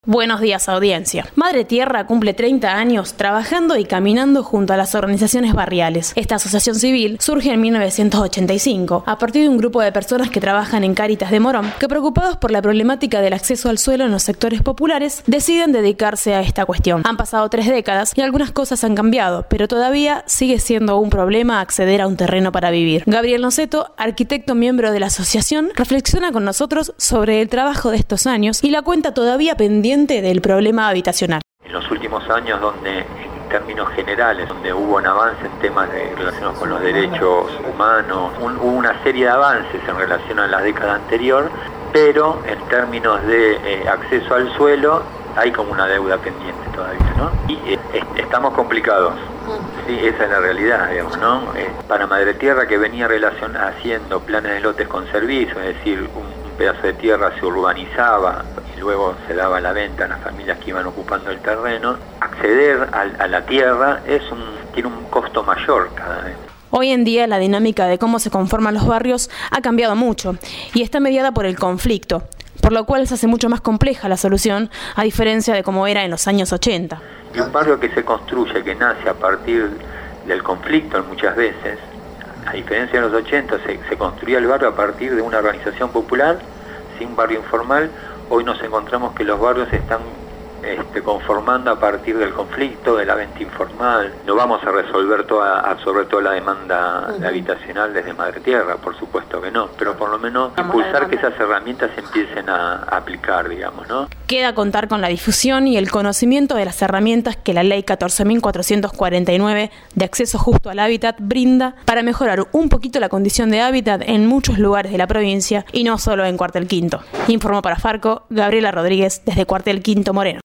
Buenos días, audiencia. Madre Tierra cumple 30 años trabajando y caminando junto a las organizaciones barriales. Esta asociación civil surge en 1985 a partir de un grupo de personas que trabajan en Cáritas de Morón, que preocupados por la problemática del acceso al suelo en los sectores populares, deciden dedicarse a esta cuestión. Han pasado 3 décadas y algunas cosas han cambiado, pero todavía sigue siendo un problema acceder a un terreno para vivir. Gabriel Noceto, arquitecto miembro de la asociación, reflexiona con nosotros sobre el trabajo de estos años y la cuenta todavía pendiente del problema habitacional. En los últimos años, donde en términos generales, donde hubo un avance en temas relacionados con los derechos humanos, hubo una serie de avances en relación a la década anterior, pero en términos de acceso al suelo hay como una deuda pendiente todavía, ¿no? Y estamos complicados. Sí, esa es la realidad, digamos, ¿no? Para Madre Tierra, que venía haciendo planes de lotes con servicio, es decir, un pedazo de tierra se urbanizaba y luego se daba a la venta a las familias que iban ocupando el terreno, acceder a la tierra tiene un costo mayor cada vez. Hoy en día la dinámica de cómo se conforman los barrios ha cambiado mucho y está mediada por el conflicto, por lo cual se hace mucho más compleja la solución, a diferencia de cómo era en los años 80. Y un barrio que se construye, que nace a partir del conflicto muchas veces, a diferencia de los 80, se construía el barrio a partir de una organización popular, sin barrio informal. Hoy nos encontramos que los barrios se están conformando a partir del conflicto, de la venta informal. No vamos a absorber toda la demanda habitacional desde Madre Tierra, por supuesto que no, pero por lo menos impulsar que esas herramientas se empiecen a aplicar, digamos, ¿no? Queda contar con la difusión y el conocimiento de las herramientas que la Ley 14.449 de acceso justo al hábitat brinda para mejorar un poquito la condición de hábitat en muchos lugares de la provincia y no solo en Cuartel Quinto. Informó para Farco Gabriela Rodríguez desde Cuartel Quinto Moreno.